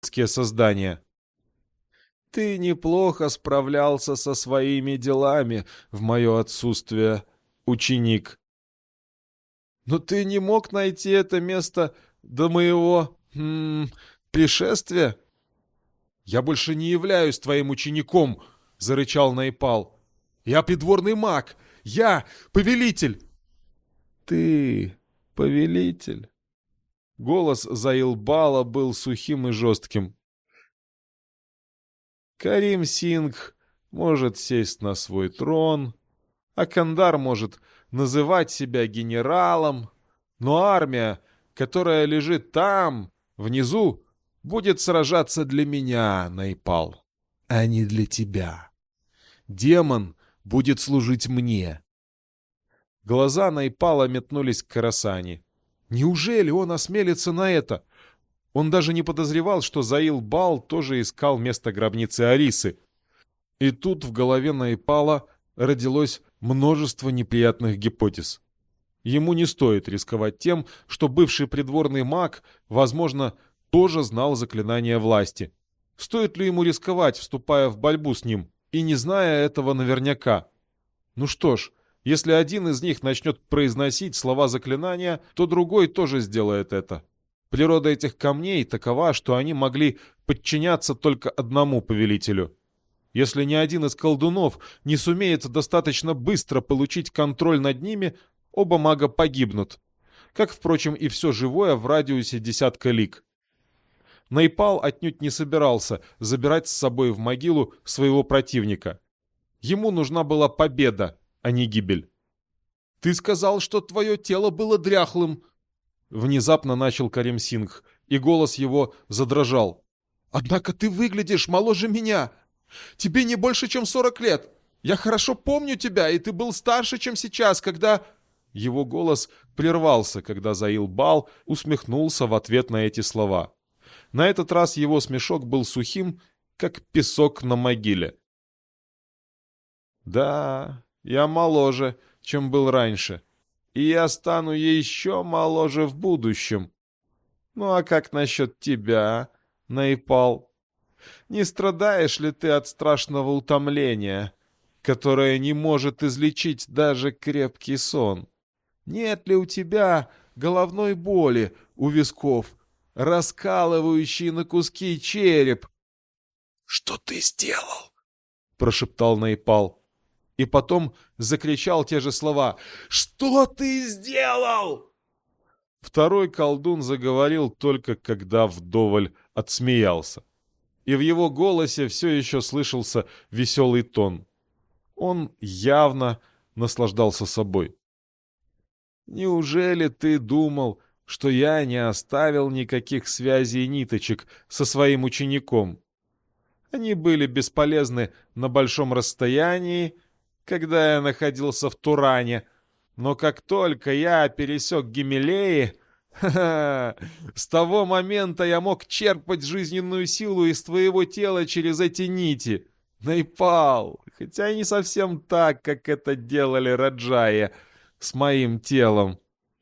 создания. Ты неплохо справлялся со своими делами в мое отсутствие, ученик. Но ты не мог найти это место до моего пришествия? Я больше не являюсь твоим учеником, зарычал Найпал. Я придворный маг. Я повелитель. Ты повелитель. Голос Заилбала был сухим и жестким. Карим Сингх может сесть на свой трон, а Кандар может называть себя генералом, но армия, которая лежит там, внизу, будет сражаться для меня, Найпал, а не для тебя. Демон будет служить мне. Глаза Найпала метнулись к Карасани. Неужели он осмелится на это? Он даже не подозревал, что Заил-Бал тоже искал место гробницы Арисы. И тут в голове Найпала родилось множество неприятных гипотез. Ему не стоит рисковать тем, что бывший придворный маг, возможно, тоже знал заклинание власти. Стоит ли ему рисковать, вступая в борьбу с ним, и не зная этого наверняка? Ну что ж, если один из них начнет произносить слова заклинания, то другой тоже сделает это. Природа этих камней такова, что они могли подчиняться только одному повелителю. Если ни один из колдунов не сумеет достаточно быстро получить контроль над ними, оба мага погибнут, как, впрочем, и все живое в радиусе 10 лиг. Найпал отнюдь не собирался забирать с собой в могилу своего противника. Ему нужна была победа, а не гибель. «Ты сказал, что твое тело было дряхлым!» Внезапно начал Карим Сингх, и голос его задрожал. «Однако ты выглядишь моложе меня! Тебе не больше, чем 40 лет! Я хорошо помню тебя, и ты был старше, чем сейчас, когда...» Его голос прервался, когда Заил-Бал усмехнулся в ответ на эти слова. На этот раз его смешок был сухим, как песок на могиле. «Да, я моложе, чем был раньше, и я стану еще моложе в будущем. Ну а как насчет тебя, Найпал? Не страдаешь ли ты от страшного утомления, которое не может излечить даже крепкий сон? Нет ли у тебя головной боли у висков, раскалывающий на куски череп?» «Что ты сделал?» — прошептал Найпал. И потом закричал те же слова. «Что ты сделал?» Второй колдун заговорил только когда вдоволь отсмеялся. И в его голосе все еще слышался веселый тон. Он явно наслаждался собой. «Неужели ты думал, что я не оставил никаких связей и ниточек со своим учеником? Они были бесполезны на большом расстоянии, когда я находился в Туране, но как только я пересек Гимелеи, с того момента я мог черпать жизненную силу из твоего тела через эти нити. Найпал, хотя и не совсем так, как это делали Раджая с моим телом.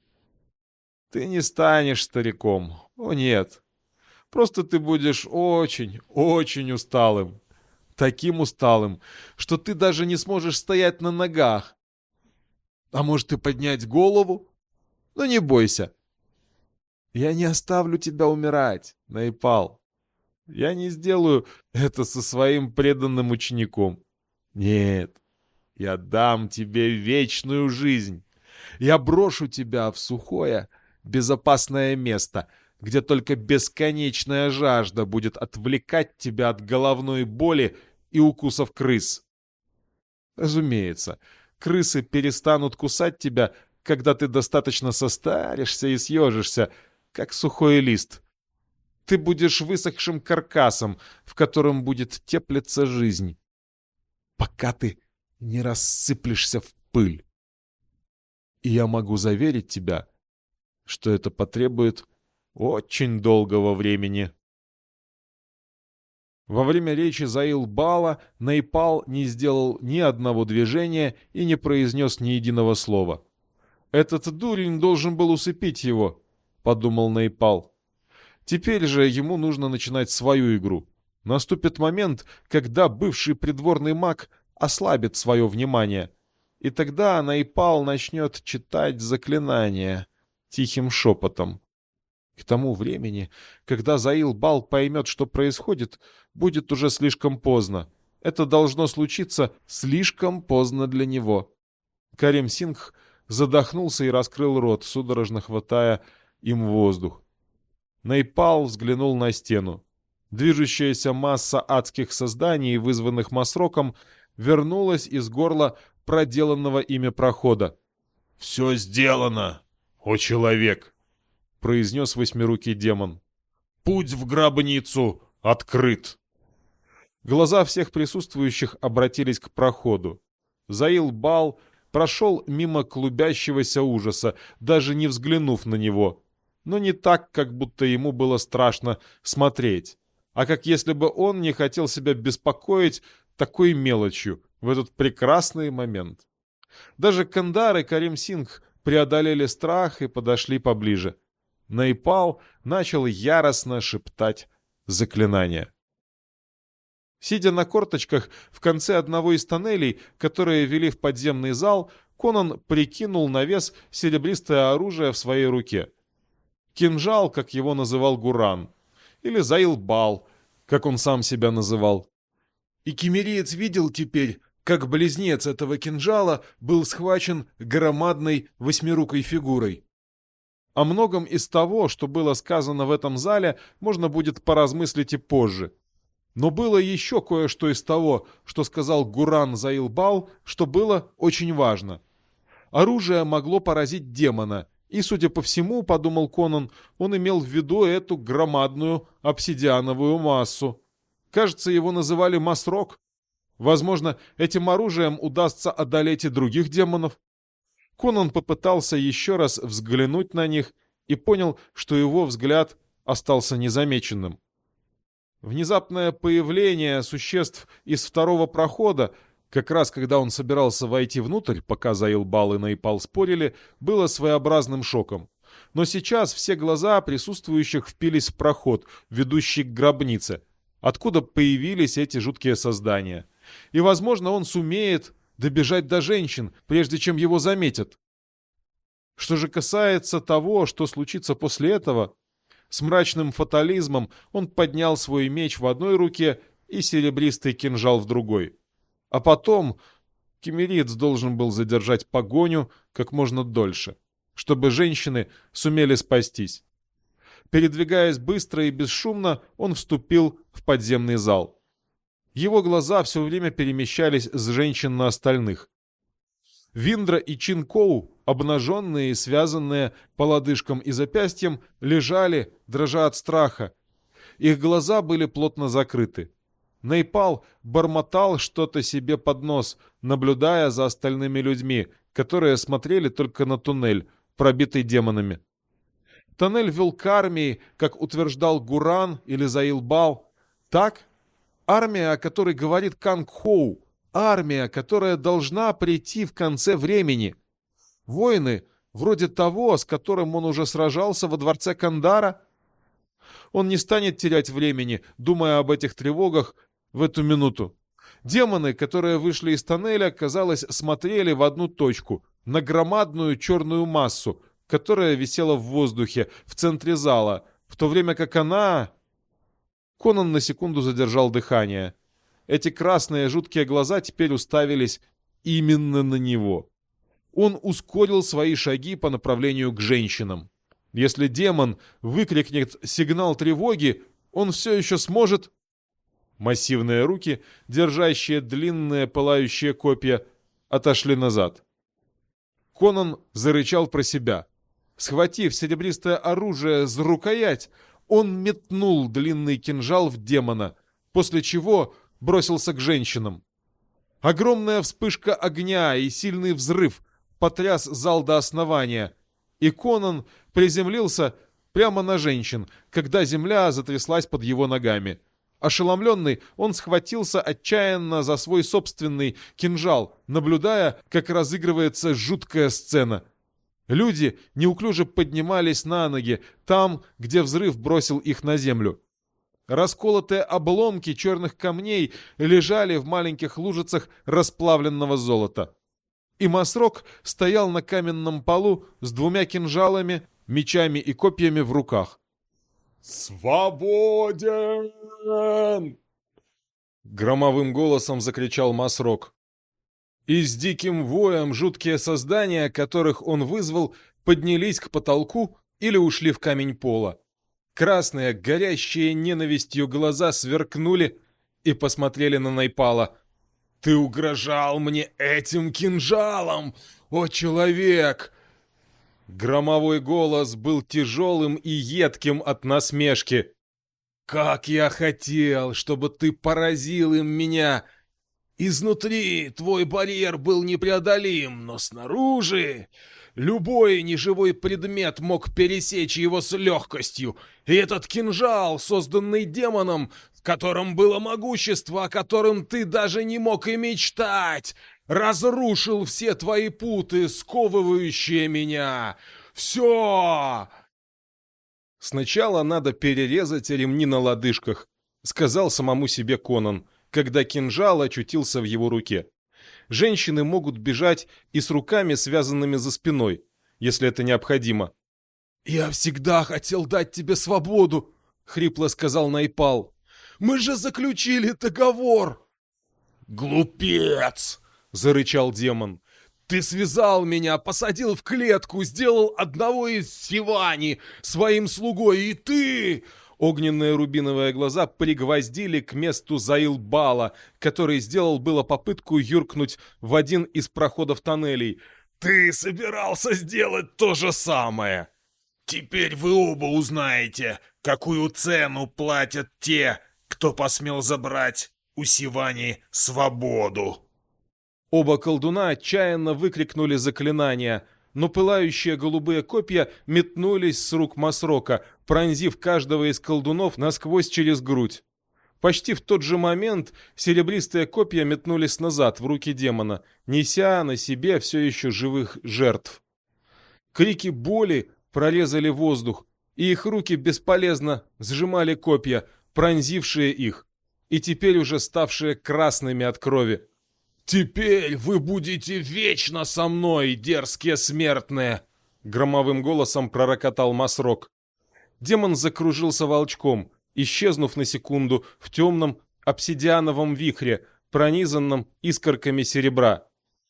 Ты не станешь стариком, о нет. Просто ты будешь очень, очень усталым. Таким усталым, что ты даже не сможешь стоять на ногах. А может и поднять голову? Но не бойся. Я не оставлю тебя умирать, Найпал. Я не сделаю это со своим преданным учеником. Нет, я дам тебе вечную жизнь. Я брошу тебя в сухое, безопасное место, где только бесконечная жажда будет отвлекать тебя от головной боли и укусов крыс. Разумеется, крысы перестанут кусать тебя, когда ты достаточно состаришься и съежишься, как сухой лист. Ты будешь высохшим каркасом, в котором будет теплиться жизнь, пока ты не рассыплешься в пыль. И я могу заверить тебя, что это потребует очень долгого времени. Во время речи Заил-Бала Найпал не сделал ни одного движения и не произнес ни единого слова. «Этот дурень должен был усыпить его», — подумал Найпал. Теперь же ему нужно начинать свою игру. Наступит момент, когда бывший придворный маг ослабит свое внимание, и тогда Найпал начнет читать заклинания тихим шепотом. К тому времени, когда Заил-Бал поймет, что происходит, будет уже слишком поздно. Это должно случиться слишком поздно для него. Карим-Сингх задохнулся и раскрыл рот, судорожно хватая им воздух. Найпал взглянул на стену. Движущаяся масса адских созданий, вызванных Масроком, вернулась из горла проделанного ими прохода. «Все сделано, о человек!» — произнес восьмирукий демон. «Путь в гробницу открыт!» Глаза всех присутствующих обратились к проходу. Заил-Бал прошел мимо клубящегося ужаса, даже не взглянув на него. Но не так, как будто ему было страшно смотреть, а как если бы он не хотел себя беспокоить такой мелочью в этот прекрасный момент. Даже Кандар и Карим-Сингх преодолели страх и подошли поближе. Найпал начал яростно шептать заклинания. Сидя на корточках в конце одного из тоннелей, которые вели в подземный зал, Конан прикинул на вес серебристое оружие в своей руке. Кинжал, как его называл Гуран, или Заил-Бал, как он сам себя называл. И кемериец видел теперь, как близнец этого кинжала был схвачен громадной восьмирукой фигурой. О многом из того, что было сказано в этом зале, можно будет поразмыслить и позже. Но было еще кое-что из того, что сказал Гуран Заил-Бал, что было очень важно. Оружие могло поразить демона, и, судя по всему, подумал Конан, он имел в виду эту громадную обсидиановую массу. Кажется, его называли Масрок. Возможно, этим оружием удастся одолеть и других демонов. Конан попытался еще раз взглянуть на них и понял, что его взгляд остался незамеченным. Внезапное появление существ из второго прохода, как раз когда он собирался войти внутрь, пока Заил-Бал и Найпал спорили, было своеобразным шоком. Но сейчас все глаза присутствующих впились в проход, ведущий к гробнице, откуда появились эти жуткие создания. И, возможно, он сумеет добежать до женщин, прежде чем его заметят. Что же касается того, что случится после этого, с мрачным фатализмом он поднял свой меч в одной руке и серебристый кинжал в другой. А потом кемериец должен был задержать погоню как можно дольше, чтобы женщины сумели спастись. Передвигаясь быстро и бесшумно, он вступил в подземный зал. Его глаза все время перемещались с женщин на остальных. Виндра и Чинкоу, обнаженные и связанные по лодыжкам и запястьям, лежали, дрожа от страха. Их глаза были плотно закрыты. Найпал бормотал что-то себе под нос, наблюдая за остальными людьми, которые смотрели только на туннель, пробитый демонами. Тоннель вел к армии, как утверждал Гуран или Заил-Бал. Так? Армия, о которой говорит Канг-Хоу. Армия, которая должна прийти в конце времени. Воины, вроде того, с которым он уже сражался во дворце Кандара. Он не станет терять времени, думая об этих тревогах в эту минуту. Демоны, которые вышли из тоннеля, казалось, смотрели в одну точку, на громадную черную массу, которая висела в воздухе в центре зала, в то время как она... Конан на секунду задержал дыхание. Эти красные жуткие глаза теперь уставились именно на него. Он ускорил свои шаги по направлению к женщинам. Если демон выкрикнет сигнал тревоги, он все еще сможет... Массивные руки, держащие длинные пылающие копья, отошли назад. Конан зарычал про себя. Схватив серебристое оружие за рукоять, он метнул длинный кинжал в демона, после чего бросился к женщинам. Огромная вспышка огня и сильный взрыв потряс зал до основания, и Конан приземлился прямо на женщин, когда земля затряслась под его ногами. Ошеломленный, он схватился отчаянно за свой собственный кинжал, наблюдая, как разыгрывается жуткая сцена. Люди неуклюже поднимались на ноги там, где взрыв бросил их на землю. Расколотые обломки черных камней лежали в маленьких лужицах расплавленного золота. И Масрок стоял на каменном полу с 2 кинжалами, мечами и копьями в руках. «Свободен!» Громовым голосом закричал Масрок. И с диким воем жуткие создания, которых он вызвал, поднялись к потолку или ушли в камень пола. Красные, горящие ненавистью глаза сверкнули и посмотрели на Найпала. «Ты угрожал мне этим кинжалом, о человек!» Громовой голос был тяжелым и едким от насмешки. «Как я хотел, чтобы ты поразил им меня! Изнутри твой барьер был непреодолим, но снаружи любой неживой предмет мог пересечь его с легкостью, и этот кинжал, созданный демоном, в котором было могущество, о котором ты даже не мог и мечтать, разрушил все твои путы, сковывающие меня. Все!» «Сначала надо перерезать ремни на лодыжках», — сказал самому себе Конан, когда кинжал очутился в его руке. Женщины могут бежать и с руками, связанными за спиной, если это необходимо. «Я всегда хотел дать тебе свободу», — хрипло сказал Найпал. «Мы же заключили договор!» «Глупец!» — зарычал демон. «Ты связал меня, посадил в клетку, сделал одного из Сивани своим слугой, и ты...» Огненные рубиновые глаза пригвоздили к месту Заилбала, который сделал было попытку юркнуть в один из проходов тоннелей. «Ты собирался сделать то же самое!» «Теперь вы оба узнаете, какую цену платят те, кто посмел забрать у Сивани свободу!» Оба колдуна отчаянно выкрикнули заклинания, но пылающие голубые копья метнулись с рук Масрока, пронзив каждого из колдунов насквозь через грудь. Почти в тот же момент серебристые копья метнулись назад в руки демона, неся на себе все еще живых жертв. Крики боли прорезали воздух, и их руки бесполезно сжимали копья, пронзившие их, и теперь уже ставшие красными от крови. «Теперь вы будете вечно со мной, дерзкие смертные!» Громовым голосом пророкотал Масрок. Демон закружился волчком, исчезнув на секунду в темном обсидиановом вихре, пронизанном искорками серебра.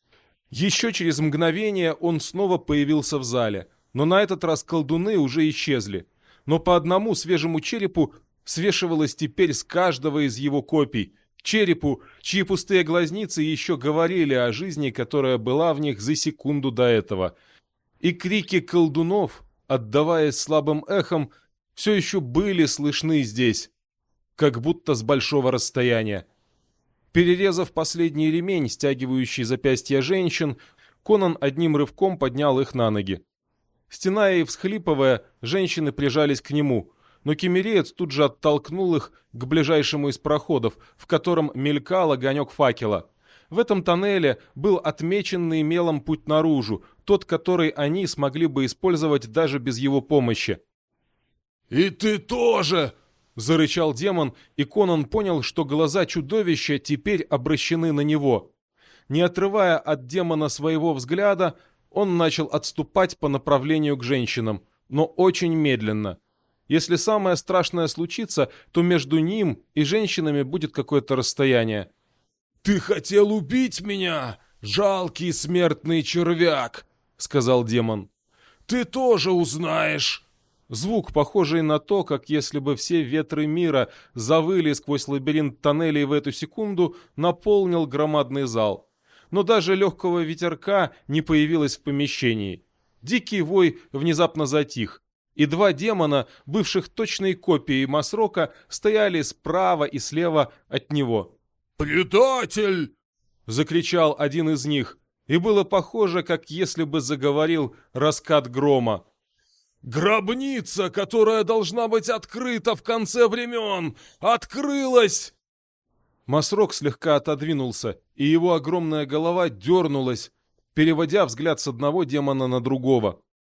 Еще через мгновение он снова появился в зале, но на этот раз колдуны уже исчезли. Но по одному свежему черепу свешивалось теперь с каждого из его копий, черепу, чьи пустые глазницы еще говорили о жизни, которая была в них за секунду до этого. И крики колдунов, отдаваясь слабым эхом, все еще были слышны здесь, как будто с большого расстояния. Перерезав последний ремень, стягивающий запястья женщин, Конан одним рывком поднял их на ноги. Стеная и всхлипывая, женщины прижались к нему, но кемереец тут же оттолкнул их к ближайшему из проходов, в котором мелькал огонек факела. В этом тоннеле был отмеченный мелом путь наружу, тот, который они смогли бы использовать даже без его помощи. «И ты тоже!» — зарычал демон, и Конан понял, что глаза чудовища теперь обращены на него. Не отрывая от демона своего взгляда, он начал отступать по направлению к женщинам, но очень медленно. Если самое страшное случится, то между ним и женщинами будет какое-то расстояние. «Ты хотел убить меня, жалкий смертный червяк!» — сказал демон. «Ты тоже узнаешь!» Звук, похожий на то, как если бы все ветры мира завыли сквозь лабиринт тоннелей в эту секунду, наполнил громадный зал. Но даже легкого ветерка не появилось в помещении. Дикий вой внезапно затих, и 2 демона, бывших точной копией Масрока, стояли справа и слева от него. «Предатель!» — закричал один из них, и было похоже, как если бы заговорил раскат грома. «Гробница, которая должна быть открыта в конце времен, открылась!» Масрок слегка отодвинулся, и его огромная голова дернулась, переводя взгляд с одного демона на другого.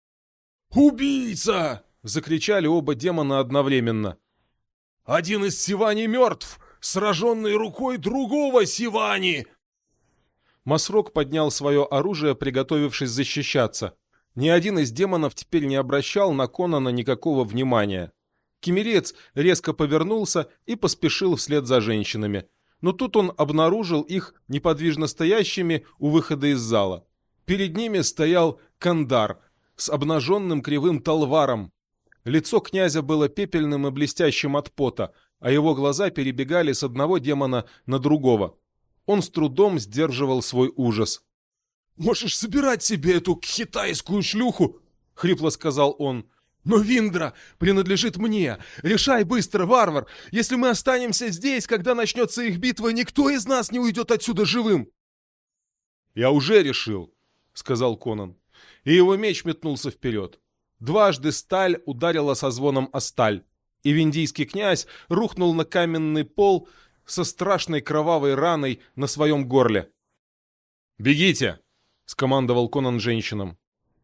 «Убийца!» — закричали оба демона одновременно. «Один из Сивани мертв, сраженный рукой другого Сивани!» Масрок поднял свое оружие, приготовившись защищаться. Ни один из демонов теперь не обращал на Конана никакого внимания. Киммериец резко повернулся и поспешил вслед за женщинами. Но тут он обнаружил их неподвижно стоящими у выхода из зала. Перед ними стоял Кандар с обнаженным кривым талваром. Лицо князя было пепельным и блестящим от пота, а его глаза перебегали с одного демона на другого. Он с трудом сдерживал свой ужас. «Можешь собирать себе эту китайскую шлюху!» — хрипло сказал он. «Но Виндра принадлежит мне! Решай быстро, варвар! Если мы останемся здесь, когда начнется их битва, никто из нас не уйдет отсюда живым!» «Я уже решил!» — сказал Конан. И его меч метнулся вперед. Дважды сталь ударила со звоном о сталь, и виндийский князь рухнул на каменный пол со страшной кровавой раной на своем горле. «Бегите!» — скомандовал Конан женщинам.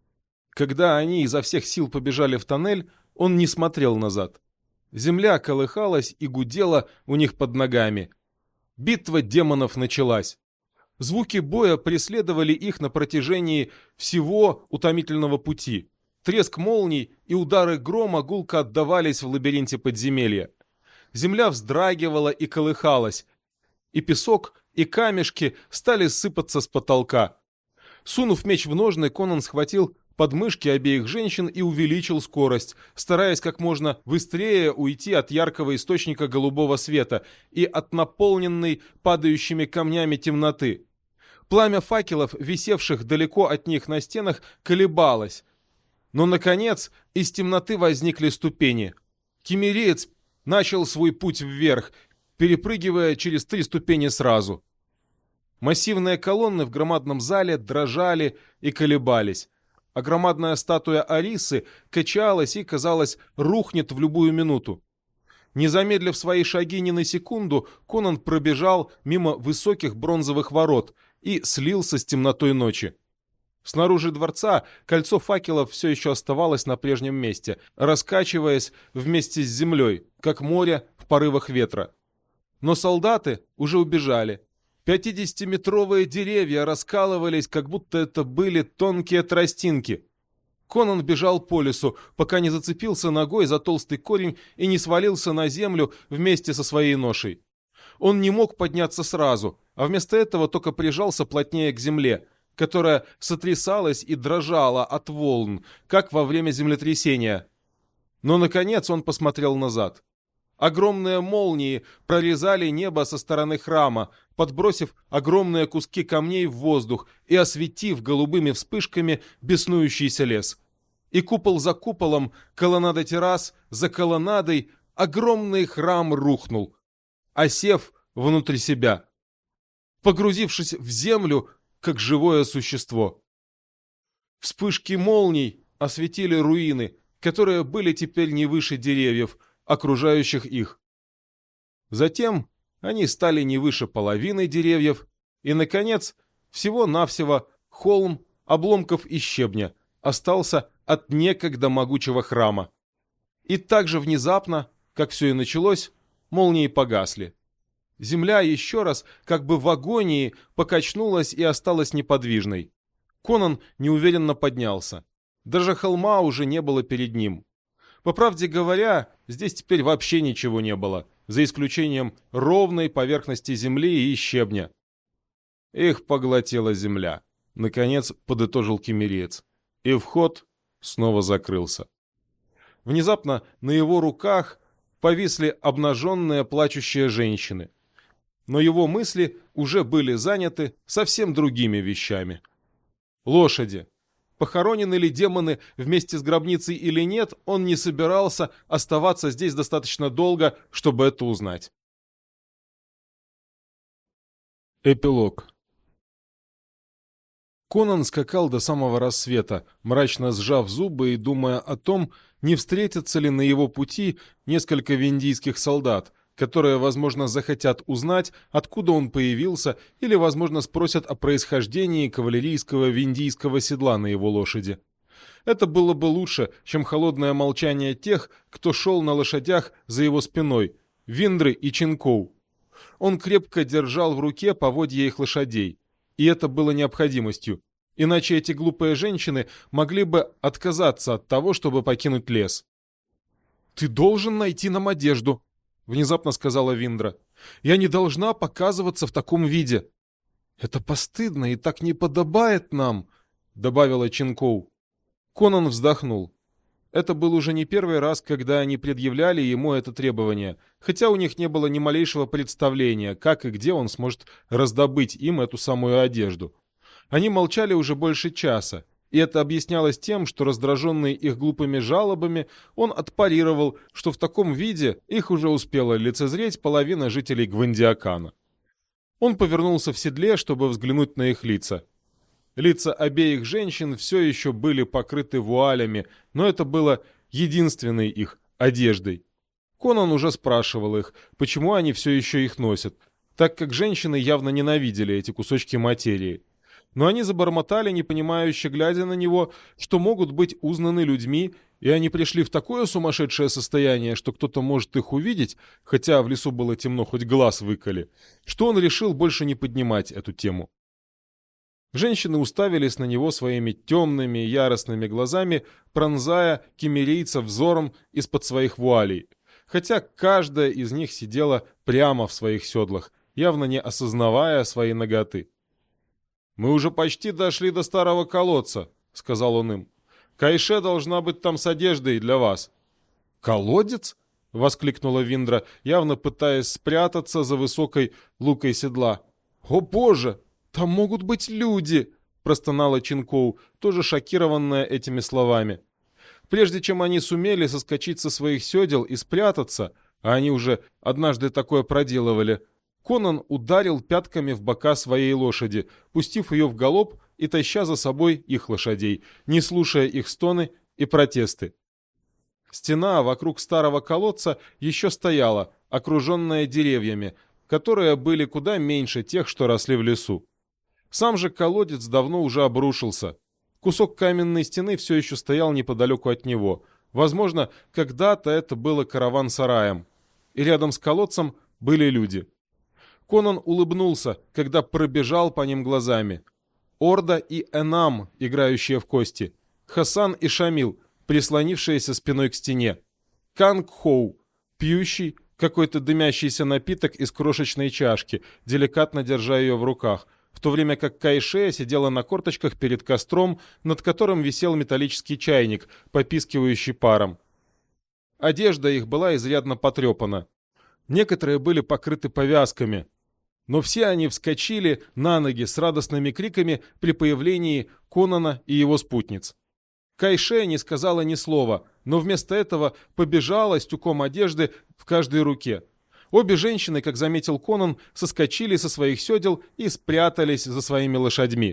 Когда они изо всех сил побежали в тоннель, он не смотрел назад. Земля колыхалась и гудела у них под ногами. Битва демонов началась. Звуки боя преследовали их на протяжении всего утомительного пути. Треск молний и удары грома гулко отдавались в лабиринте подземелья. Земля вздрагивала и колыхалась, и песок, и камешки стали сыпаться с потолка. Сунув меч в ножны, Конан схватил подмышки обеих женщин и увеличил скорость, стараясь как можно быстрее уйти от яркого источника голубого света и от наполненной падающими камнями темноты. Пламя факелов, висевших далеко от них на стенах, колебалось. Но, наконец, из темноты возникли ступени. Киммериец начал свой путь вверх, перепрыгивая через 3 ступени сразу. Массивные колонны в громадном зале дрожали и колебались, а громадная статуя Арисы качалась и, казалось, рухнет в любую минуту. Не замедлив свои шаги ни на секунду, Конан пробежал мимо высоких бронзовых ворот и слился с темнотой ночи. Снаружи дворца кольцо факелов все еще оставалось на прежнем месте, раскачиваясь вместе с землей, как море в порывах ветра. Но солдаты уже убежали. 50-метровые деревья раскалывались, как будто это были тонкие тростинки. Конан бежал по лесу, пока не зацепился ногой за толстый корень и не свалился на землю вместе со своей ношей. Он не мог подняться сразу, а вместо этого только прижался плотнее к земле, которая сотрясалась и дрожала от волн, как во время землетрясения. Но, наконец, он посмотрел назад. Огромные молнии прорезали небо со стороны храма, подбросив огромные куски камней в воздух и осветив голубыми вспышками беснующийся лес. И купол за куполом, колоннада террас за колоннадой, огромный храм рухнул, осев внутрь себя, погрузившись в землю, как живое существо. Вспышки молний осветили руины, которые были теперь не выше деревьев, окружающих их. Затем они стали не выше половины деревьев, и, наконец, всего-навсего холм обломков и щебня остался от некогда могучего храма. И так же внезапно, как все и началось, молнии погасли. Земля еще раз, как бы в агонии, покачнулась и осталась неподвижной. Конан неуверенно поднялся. Даже холма уже не было перед ним. По правде говоря, здесь теперь вообще ничего не было, за исключением ровной поверхности земли и щебня. Их поглотила земля, наконец подытожил киммериец, и вход снова закрылся. Внезапно на его руках повисли обнаженные плачущие женщины, но его мысли уже были заняты совсем другими вещами. Лошади. Похоронены ли демоны вместе с гробницей или нет, он не собирался оставаться здесь достаточно долго, чтобы это узнать. Эпилог. Конан скакал до самого рассвета, мрачно сжав зубы и думая о том, не встретятся ли на его пути несколько виндийских солдат, которые, возможно, захотят узнать, откуда он появился, или, возможно, спросят о происхождении кавалерийского виндийского седла на его лошади. Это было бы лучше, чем холодное молчание тех, кто шел на лошадях за его спиной, Виндры и Чинкоу. Он крепко держал в руке поводья их лошадей, и это было необходимостью, иначе эти глупые женщины могли бы отказаться от того, чтобы покинуть лес. «Ты должен найти нам одежду», — внезапно сказала Виндра. «Я не должна показываться в таком виде». «Это постыдно и так не подобает нам», — добавила Чинкоу. Конан вздохнул. Это был уже не первый раз, когда они предъявляли ему это требование, хотя у них не было ни малейшего представления, как и где он сможет раздобыть им эту самую одежду. Они молчали уже больше часа, и это объяснялось тем, что, раздраженный их глупыми жалобами, он отпарировал, что в таком виде их уже успела лицезреть половина жителей Гвандиакана. Он повернулся в седле, чтобы взглянуть на их лица. Лица обеих женщин все еще были покрыты вуалями, но это было единственной их одеждой. Конан уже спрашивал их, почему они все еще их носят, так как женщины явно ненавидели эти кусочки материи. Но они забормотали, непонимающе глядя на него, что могут быть узнаны людьми, и они пришли в такое сумасшедшее состояние, что кто-то может их увидеть, хотя в лесу было темно, хоть глаз выколи, что он решил больше не поднимать эту тему. Женщины уставились на него своими темными, яростными глазами, пронзая киммерийца взором из-под своих вуалей, хотя каждая из них сидела прямо в своих седлах, явно не осознавая своей наготы. «Мы уже почти дошли до старого колодца», — сказал он им. «Кайше должна быть там с одеждой для вас». «Колодец?» — воскликнула Виндра, явно пытаясь спрятаться за высокой лукой седла. «О боже! Там могут быть люди!» — простонала Чинкоу, тоже шокированная этими словами. Прежде чем они сумели соскочить со своих седел и спрятаться, а они уже однажды такое проделывали, Конан ударил пятками в бока своей лошади, пустив ее в галоп и таща за собой их лошадей, не слушая их стоны и протесты. Стена вокруг старого колодца еще стояла, окруженная деревьями, которые были куда меньше тех, что росли в лесу. Сам же колодец давно уже обрушился. Кусок каменной стены все еще стоял неподалеку от него. Возможно, когда-то это было караван-сараем. И рядом с колодцем были люди. Конан улыбнулся, когда пробежал по ним глазами. Орда и Энам, играющие в кости. Хасан и Шамил, прислонившиеся спиной к стене. Канг-Хоу, пьющий какой-то дымящийся напиток из крошечной чашки, деликатно держа ее в руках, в то время как Кайше сидела на корточках перед костром, над которым висел металлический чайник, попискивающий паром. Одежда их была изрядно потрепана. Некоторые были покрыты повязками, но все они вскочили на ноги с радостными криками при появлении Конана и его спутниц. Кайше не сказала ни слова, но вместо этого побежала с тюком одежды в каждой руке. Обе женщины, как заметил Конан, соскочили со своих седел и спрятались за своими лошадьми.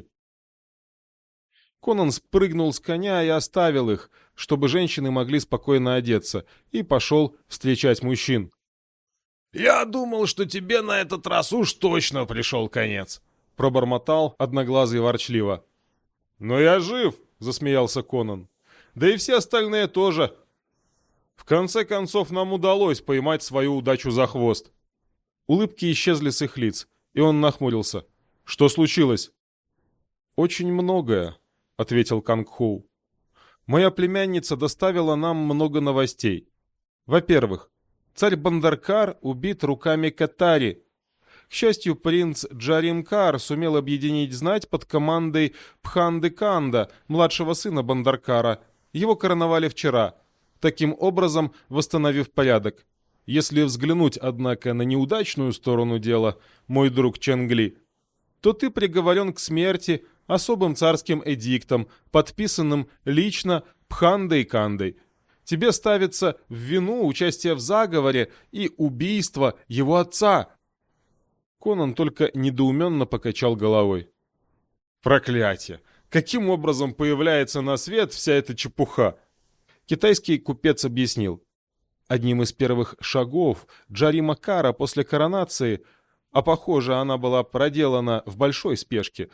Конан спрыгнул с коня и оставил их, чтобы женщины могли спокойно одеться, и пошел встречать мужчин. «Я думал, что тебе на этот раз уж точно пришел конец», — пробормотал Одноглазый ворчливо. «Но я жив», — засмеялся Конан. «Да и все остальные тоже. В конце концов, нам удалось поймать свою удачу за хвост». Улыбки исчезли с их лиц, и он нахмурился. «Что случилось?» «Очень многое», — ответил Канг-Хоу. «Моя племянница доставила нам много новостей. Во-первых, царь Бандаркар убит руками Катари. К счастью, принц Джаримкар сумел объединить знать под командой Пханды-Канда, младшего сына Бандаркара. Его короновали вчера, таким образом восстановив порядок. Если взглянуть, однако, на неудачную сторону дела, мой друг Ченгли, то ты приговорен к смерти особым царским эдиктом, подписанным лично Пхандой-Кандой. Тебе ставится в вину участие в заговоре и убийство его отца». Конан только недоуменно покачал головой. «Проклятие! Каким образом появляется на свет вся эта чепуха?» Китайский купец объяснил. Одним из первых шагов Джаримакара после коронации, а похоже, она была проделана в большой спешке,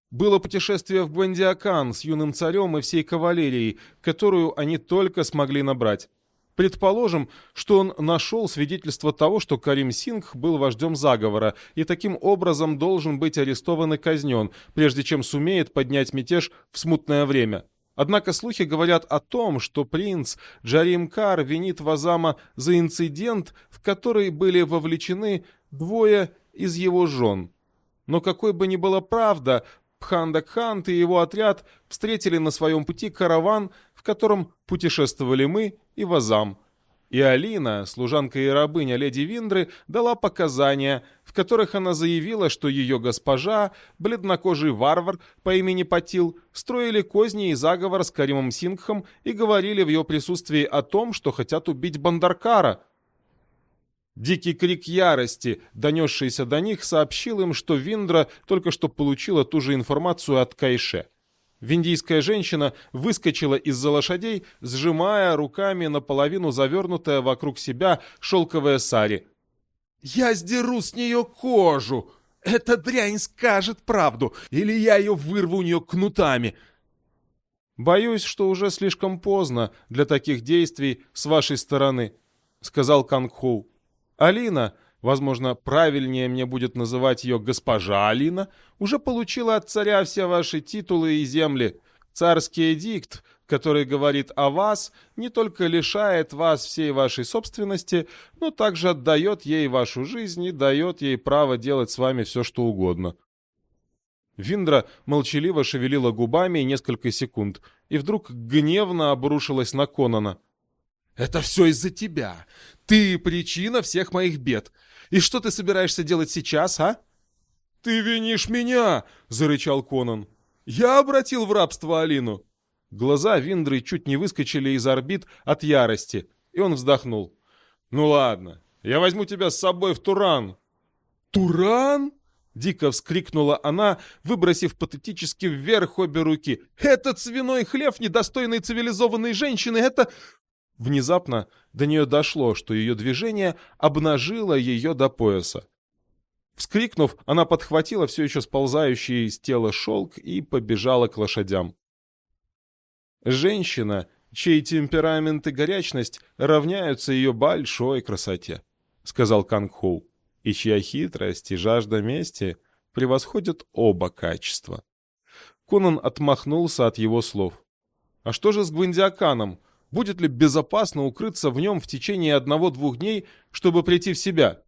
Было путешествие в Гвандиакан с юным царем и всей кавалерией, которую они только смогли набрать. Предположим, что он нашел свидетельство того, что Карим Сингх был вождем заговора и таким образом должен быть арестован и казнен, прежде чем сумеет поднять мятеж в смутное время. Однако слухи говорят о том, что принц Джарим-Кар винит Вазама за инцидент, в который были вовлечены двое из его жен. Но какой бы ни была правда, Пхандакхант и его отряд встретили на своем пути караван, в котором путешествовали мы и Вазам. И Алина, служанка и рабыня леди Виндры, дала показания, в которых она заявила, что ее госпожа, бледнокожий варвар по имени Патил, строили козни и заговор с Каримом Сингхом и говорили в ее присутствии о том, что хотят убить Бандаркара. Дикий крик ярости, донесшийся до них, сообщил им, что Виндра только что получила ту же информацию от Кайше. Виндийская женщина выскочила из-за лошадей, сжимая руками наполовину завернутое вокруг себя шелковое сари. «Я сдеру с нее кожу! Эта дрянь скажет правду, или я ее вырву у нее кнутами!» «Боюсь, что уже слишком поздно для таких действий с вашей стороны», — сказал Кангхоу. «Алина, возможно, правильнее мне будет называть ее госпожа Алина, уже получила от царя все ваши титулы и земли. Царский эдикт, который говорит о вас, не только лишает вас всей вашей собственности, но также отдает ей вашу жизнь и дает ей право делать с вами все, что угодно». Виндра молчаливо шевелила губами несколько секунд и вдруг гневно обрушилась на Конана. «Это все из-за тебя. Ты причина всех моих бед. И что ты собираешься делать сейчас, а?» «Ты винишь меня!» — зарычал Конан. «Я обратил в рабство Алину!» Глаза Виндры чуть не выскочили из орбит от ярости, и он вздохнул. «Ну ладно, я возьму тебя с собой в Туран». «Туран?» — дико вскрикнула она, выбросив патетически вверх обе руки. «Этот свиной хлев, недостойный цивилизованной женщины, это...» Внезапно до нее дошло, что ее движение обнажило ее до пояса. Вскрикнув, она подхватила все еще сползающий из тела шелк и побежала к лошадям. Женщина, чей темперамент и горячность равняются ее большой красоте, сказал Кангхоу, и чья хитрость и жажда мести превосходят оба качества. Конан отмахнулся от его слов. «А что же с Гвандиаканом? Будет ли безопасно укрыться в нем в течение 1-2 дней, чтобы прийти в себя?»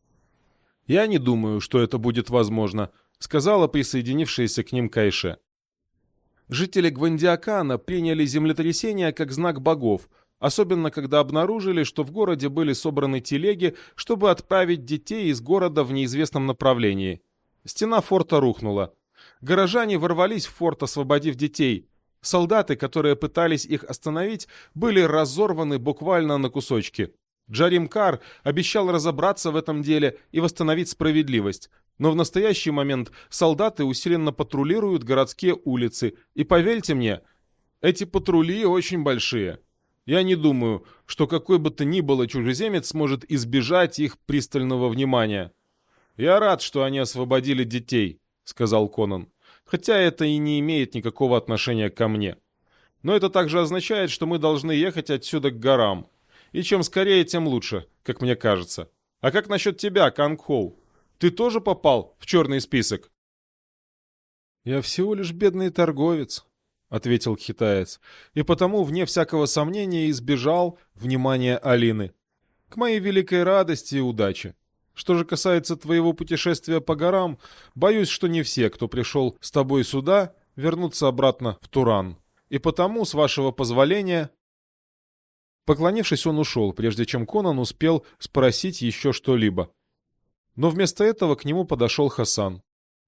«Я не думаю, что это будет возможно», — сказала присоединившаяся к ним Кайше. Жители Гвандиакана приняли землетрясение как знак богов, особенно когда обнаружили, что в городе были собраны телеги, чтобы отправить детей из города в неизвестном направлении. Стена форта рухнула. Горожане ворвались в форт, освободив детей. Солдаты, которые пытались их остановить, были разорваны буквально на кусочки. Джарим-Кар обещал разобраться в этом деле и восстановить справедливость. Но в настоящий момент солдаты усиленно патрулируют городские улицы. И поверьте мне, эти патрули очень большие. Я не думаю, что какой бы то ни было чужеземец сможет избежать их пристального внимания. «Я рад, что они освободили детей», — сказал Конан. «Хотя это и не имеет никакого отношения ко мне. Но это также означает, что мы должны ехать отсюда к горам. И чем скорее, тем лучше, как мне кажется. А как насчет тебя, Кангхоу? Ты тоже попал в черный список?» «Я всего лишь бедный торговец», — ответил китаец, «и потому, вне всякого сомнения, избежал внимания Алины. К моей великой радости и удаче. Что же касается твоего путешествия по горам, боюсь, что не все, кто пришел с тобой сюда, вернутся обратно в Туран. И потому, с вашего позволения...» Поклонившись, он ушел, прежде чем Конан успел спросить еще что-либо. Но вместо этого к нему подошел Хасан.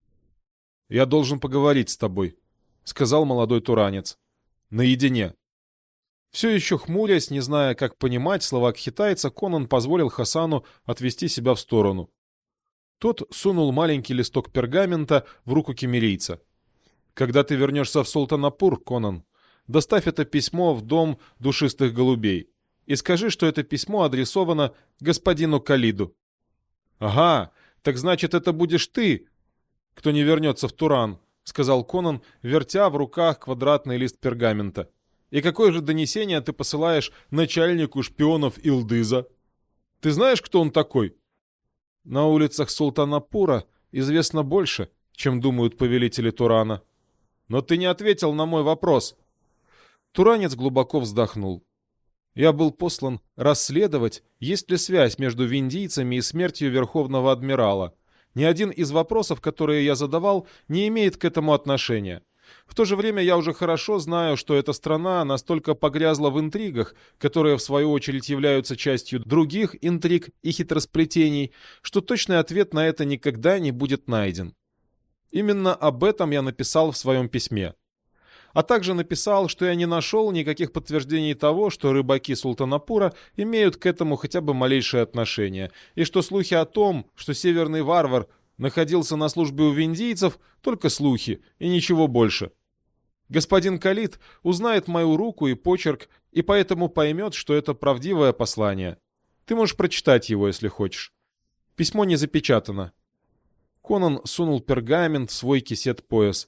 «Я должен поговорить с тобой», — сказал молодой туранец. «Наедине». Все еще хмурясь, не зная, как понимать слова китайца, Конан позволил Хасану отвести себя в сторону. Тот сунул маленький листок пергамента в руку кемерийца. «Когда ты вернешься в Султанапур, Конан, доставь это письмо в дом душистых голубей и скажи, что это письмо адресовано господину Калиду». «Ага, так значит, это будешь ты, кто не вернется в Туран», — сказал Конан, вертя в руках квадратный лист пергамента. «И какое же донесение ты посылаешь начальнику шпионов Илдыза? Ты знаешь, кто он такой?» «На улицах Султанапура известно больше, чем думают повелители Турана. Но ты не ответил на мой вопрос». Туранец глубоко вздохнул. «Я был послан расследовать, есть ли связь между виндийцами и смертью Верховного Адмирала. Ни один из вопросов, которые я задавал, не имеет к этому отношения. В то же время я уже хорошо знаю, что эта страна настолько погрязла в интригах, которые в свою очередь являются частью других интриг и хитросплетений, что точный ответ на это никогда не будет найден. Именно об этом я написал в своем письме. А также написал, что я не нашел никаких подтверждений того, что рыбаки Султанапура имеют к этому хотя бы малейшее отношение, и что слухи о том, что северный варвар находился на службе у виндийцев, только слухи и ничего больше. Господин Калит узнает мою руку и почерк, и поэтому поймет, что это правдивое послание. Ты можешь прочитать его, если хочешь. Письмо не запечатано». Конан сунул пергамент в свой кисет-пояс.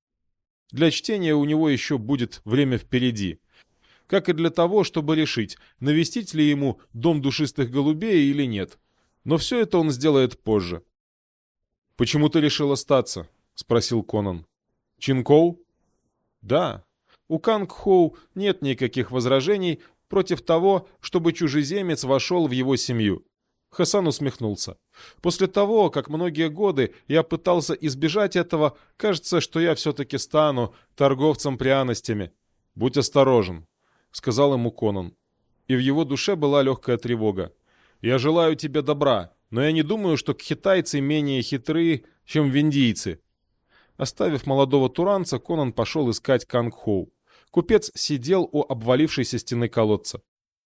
Для чтения у него еще будет время впереди. Как и для того, чтобы решить, навестить ли ему дом душистых голубей или нет. Но все это он сделает позже. «Почему ты решил остаться?» — спросил Конан. «Чинкоу?» «Да. У Кангхоу нет никаких возражений против того, чтобы чужеземец вошел в его семью». Хасан усмехнулся. «После того, как многие годы я пытался избежать этого, кажется, что я все-таки стану торговцем пряностями. Будь осторожен», — сказал ему Конан. И в его душе была легкая тревога. «Я желаю тебе добра, но я не думаю, что кхитайцы менее хитры, чем виндийцы». Оставив молодого туранца, Конан пошел искать Кангхоу. Купец сидел у обвалившейся стены колодца.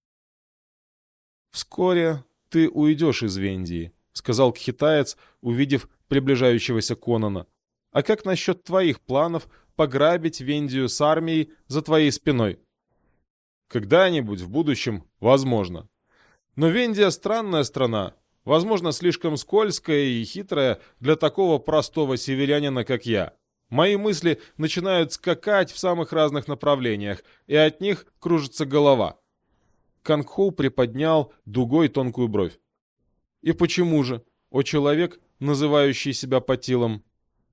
«Вскоре ты уйдешь из Вендии», — сказал кхитаец, увидев приближающегося Конана. «А как насчет твоих планов пограбить Вендию с армией за твоей спиной?» «Когда-нибудь в будущем, возможно. Но Вендия странная страна, возможно, слишком скользкая и хитрая для такого простого северянина, как я. Мои мысли начинают скакать в самых разных направлениях, и от них кружится голова». Кангхоу приподнял дугой тонкую бровь. «И почему же, о человек, называющий себя Патилом?»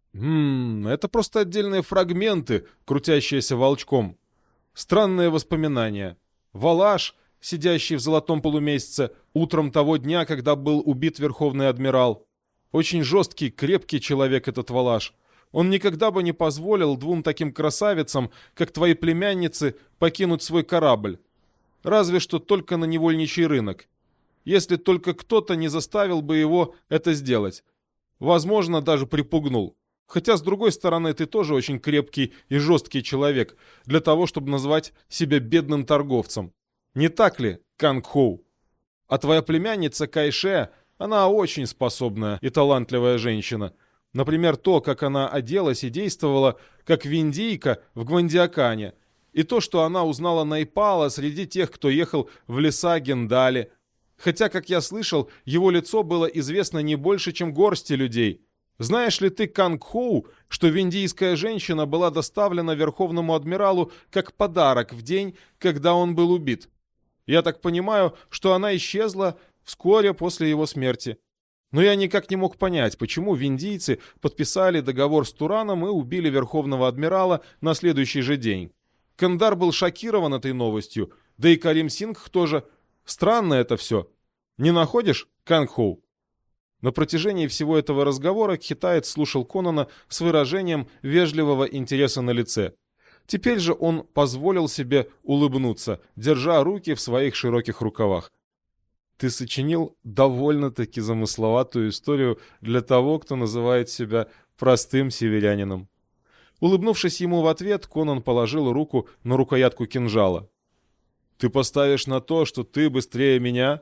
Это просто отдельные фрагменты, крутящиеся волчком. Странные воспоминания. Валаш, сидящий в золотом полумесяце, утром того дня, когда был убит Верховный Адмирал. Очень жесткий, крепкий человек этот Валаш. Он никогда бы не позволил двум таким красавицам, как твои племянницы, покинуть свой корабль. Разве что только на невольничий рынок. Если только кто-то не заставил бы его это сделать. Возможно, даже припугнул. Хотя, с другой стороны, ты тоже очень крепкий и жесткий человек для того, чтобы назвать себя бедным торговцем. Не так ли, Кангхоу? А твоя племянница Кайше, она очень способная и талантливая женщина. Например, то, как она оделась и действовала, как виндийка в Гвандиакане. И то, что она узнала Найпала среди тех, кто ехал в леса Гендали. Хотя, как я слышал, его лицо было известно не больше, чем горсти людей. Знаешь ли ты, Кангхоу, что виндийская женщина была доставлена Верховному Адмиралу как подарок в день, когда он был убит? Я так понимаю, что она исчезла вскоре после его смерти. Но я никак не мог понять, почему виндийцы подписали договор с Тураном и убили Верховного Адмирала на следующий же день. Кандар был шокирован этой новостью, да и Карим Сингх тоже. Странно это все. Не находишь, Кангхоу? На протяжении всего этого разговора кхитаец слушал Конана с выражением вежливого интереса на лице. Теперь же он позволил себе улыбнуться, держа руки в своих широких рукавах. «Ты сочинил довольно-таки замысловатую историю для того, кто называет себя простым северянином». Улыбнувшись ему в ответ, Конан положил руку на рукоятку кинжала. «Ты поставишь на то, что ты быстрее меня?»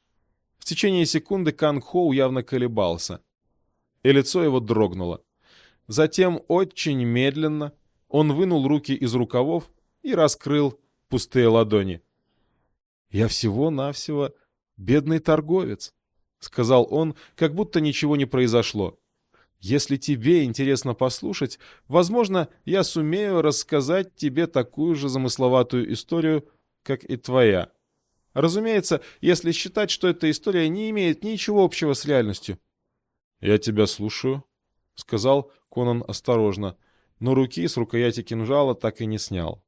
В течение секунды Кангхоу явно колебался, и лицо его дрогнуло. Затем очень медленно он вынул руки из рукавов и раскрыл пустые ладони. «Я всего-навсего бедный торговец», — сказал он, как будто ничего не произошло. Если тебе интересно послушать, возможно, я сумею рассказать тебе такую же замысловатую историю, как и твоя. Разумеется, если считать, что эта история не имеет ничего общего с реальностью». «Я тебя слушаю», — сказал Конан осторожно, но руки с рукояти кинжала так и не снял.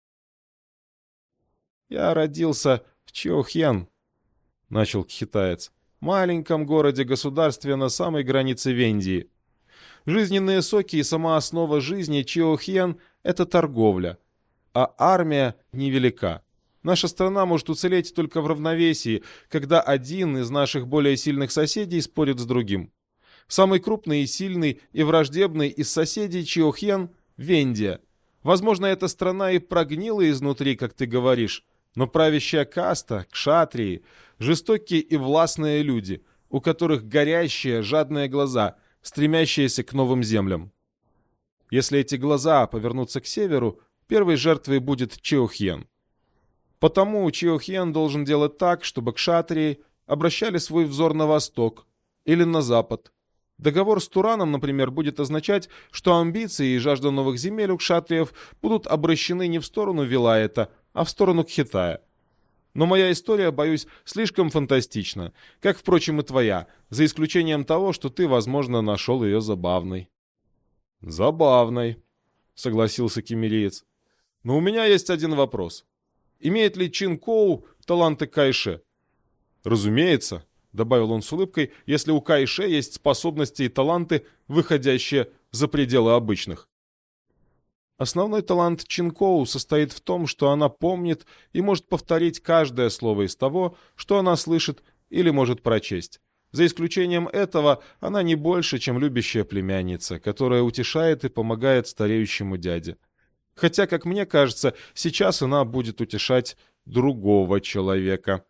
«Я родился в Чиохьян», — начал китаец, — «маленьком городе-государстве на самой границе Вендии. Жизненные соки и сама основа жизни Чиохьян — это торговля, а армия невелика. Наша страна может уцелеть только в равновесии, когда один из наших более сильных соседей спорит с другим. Самый крупный и сильный и враждебный из соседей Чиохьян — Вендия. Возможно, эта страна и прогнила изнутри, как ты говоришь, но правящая каста, кшатрии, жестокие и властные люди, у которых горящие, жадные глаза, стремящиеся к новым землям. Если эти глаза повернутся к северу, первой жертвой будет Чиохьян. Потому Чиохьян должен делать так, чтобы кшатрии обращали свой взор на восток или на запад. Договор с Тураном, например, будет означать, что амбиции и жажда новых земель у кшатриев будут обращены не в сторону Вилаэта, а в сторону Кхетая. Но моя история, боюсь, слишком фантастична, как, впрочем, и твоя, за исключением того, что ты, возможно, нашел ее забавной». «Забавной», — согласился кемериец. «Но у меня есть один вопрос. Имеет ли Чин Коу таланты Кайше?» «Разумеется», — добавил он с улыбкой, «если у Кайше есть способности и таланты, выходящие за пределы обычных». Основной талант Чин Коу состоит в том, что она помнит и может повторить каждое слово из того, что она слышит или может прочесть. За исключением этого, она не больше, чем любящая племянница, которая утешает и помогает стареющему дяде. Хотя, как мне кажется, сейчас она будет утешать другого человека.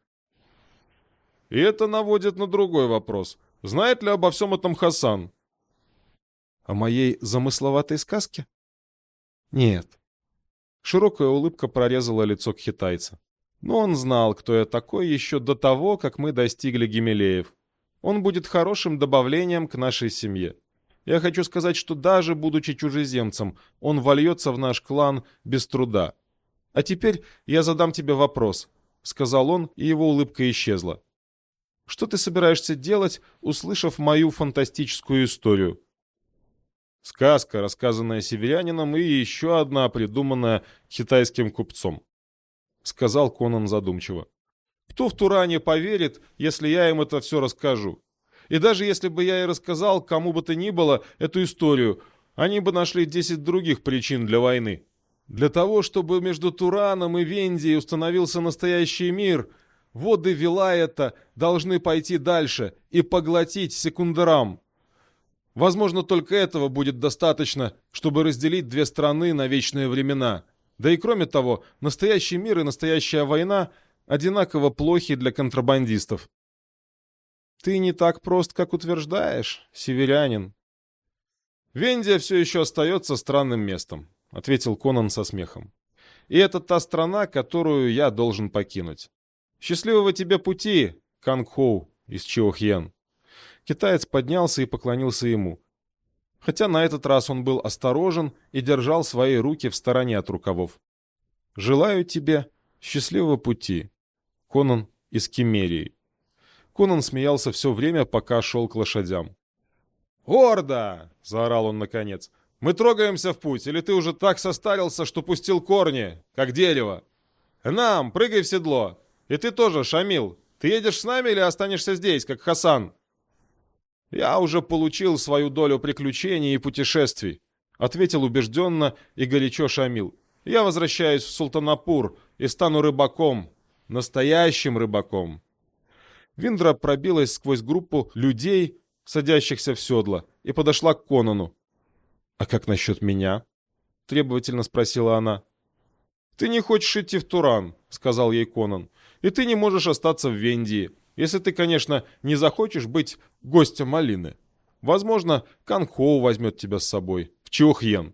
И это наводит на другой вопрос. Знает ли обо всем этом Хасан? О моей замысловатой сказке? Нет. Широкая улыбка прорезала лицо кхетайца. Но он знал, кто я такой еще до того, как мы достигли Гимелеев. Он будет хорошим добавлением к нашей семье. Я хочу сказать, что даже будучи чужеземцем, он вольется в наш клан без труда. А теперь я задам тебе вопрос, — сказал он, и его улыбка исчезла. Что ты собираешься делать, услышав мою фантастическую историю? Сказка, рассказанная северянином, и еще одна, придуманная китайским купцом, — сказал Конан задумчиво. Кто в Туране поверит, если я им это все расскажу? И даже если бы я и рассказал кому бы то ни было эту историю, они бы нашли 10 других причин для войны. Для того, чтобы между Тураном и Вендией установился настоящий мир, воды Вилаэта должны пойти дальше и поглотить Секундарам. Возможно, только этого будет достаточно, чтобы разделить две страны на вечные времена. Да и кроме того, настоящий мир и настоящая война одинаково плохи для контрабандистов. Ты не так прост, как утверждаешь, северянин. Вендия все еще остается странным местом, ответил Конан со смехом. И это та страна, которую я должен покинуть. Счастливого тебе пути, Кангхоу из Чиохьян. Китаец поднялся и поклонился ему. Хотя на этот раз он был осторожен и держал свои руки в стороне от рукавов. «Желаю тебе счастливого пути, Конан из Киммерии». Конан смеялся все время, пока шел к лошадям. «Орда!» — заорал он наконец. «Мы трогаемся в путь, или ты уже так состарился, что пустил корни, как дерево? Нам, прыгай в седло! И ты тоже, Шамил! Ты едешь с нами или останешься здесь, как Хасан?» «Я уже получил свою долю приключений и путешествий», — ответил убежденно и горячо Шамил. «Я возвращаюсь в Султанапур и стану рыбаком, настоящим рыбаком». Виндра пробилась сквозь группу людей, садящихся в седла, и подошла к Конану. «А как насчет меня?» — требовательно спросила она. «Ты не хочешь идти в Туран», — сказал ей Конан, — «и ты не можешь остаться в Вендии, если ты, конечно, не захочешь быть гостем Малины. Возможно, Кангхоу возьмет тебя с собой в Чиохьен».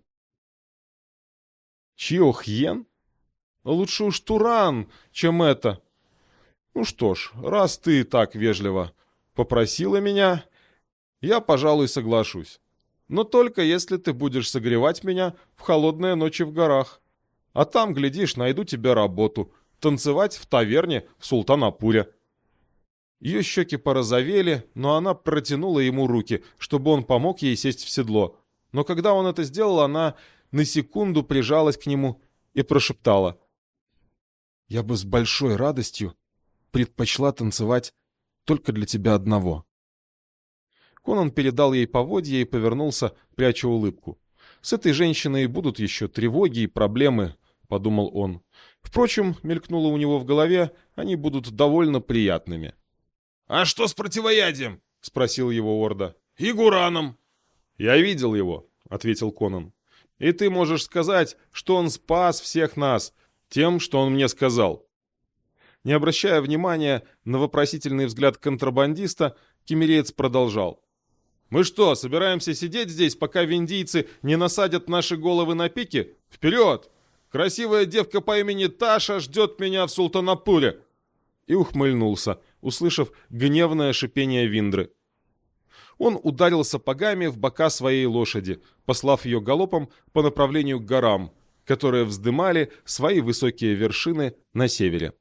«Чиохьен? Лучше уж Туран, чем это». «Ну что ж, раз ты так вежливо попросила меня, я, пожалуй, соглашусь. Но только если ты будешь согревать меня в холодные ночи в горах. А там, глядишь, найду тебе работу. Танцевать в таверне в Султанапуре». Ее щеки порозовели, но она протянула ему руки, чтобы он помог ей сесть в седло. Но когда он это сделал, она на секунду прижалась к нему и прошептала: «Я бы с большой радостью предпочла танцевать только для тебя одного». Конан передал ей поводья и повернулся, пряча улыбку. «С этой женщиной будут еще тревоги и проблемы», — подумал он. Впрочем, мелькнуло у него в голове, они будут довольно приятными. «А что с противоядием?» — спросил его Орда. «И Гураном?» «Я видел его», — ответил Конан. «И ты можешь сказать, что он спас всех нас тем, что он мне сказал». Не обращая внимания на вопросительный взгляд контрабандиста, кемереец продолжал. «Мы что, собираемся сидеть здесь, пока виндийцы не насадят наши головы на пики? Вперед! Красивая девка по имени Таша ждет меня в Султанапуре!» И ухмыльнулся, услышав гневное шипение Виндры. Он ударил сапогами в бока своей лошади, послав ее галопом по направлению к горам, которые вздымали свои высокие вершины на севере.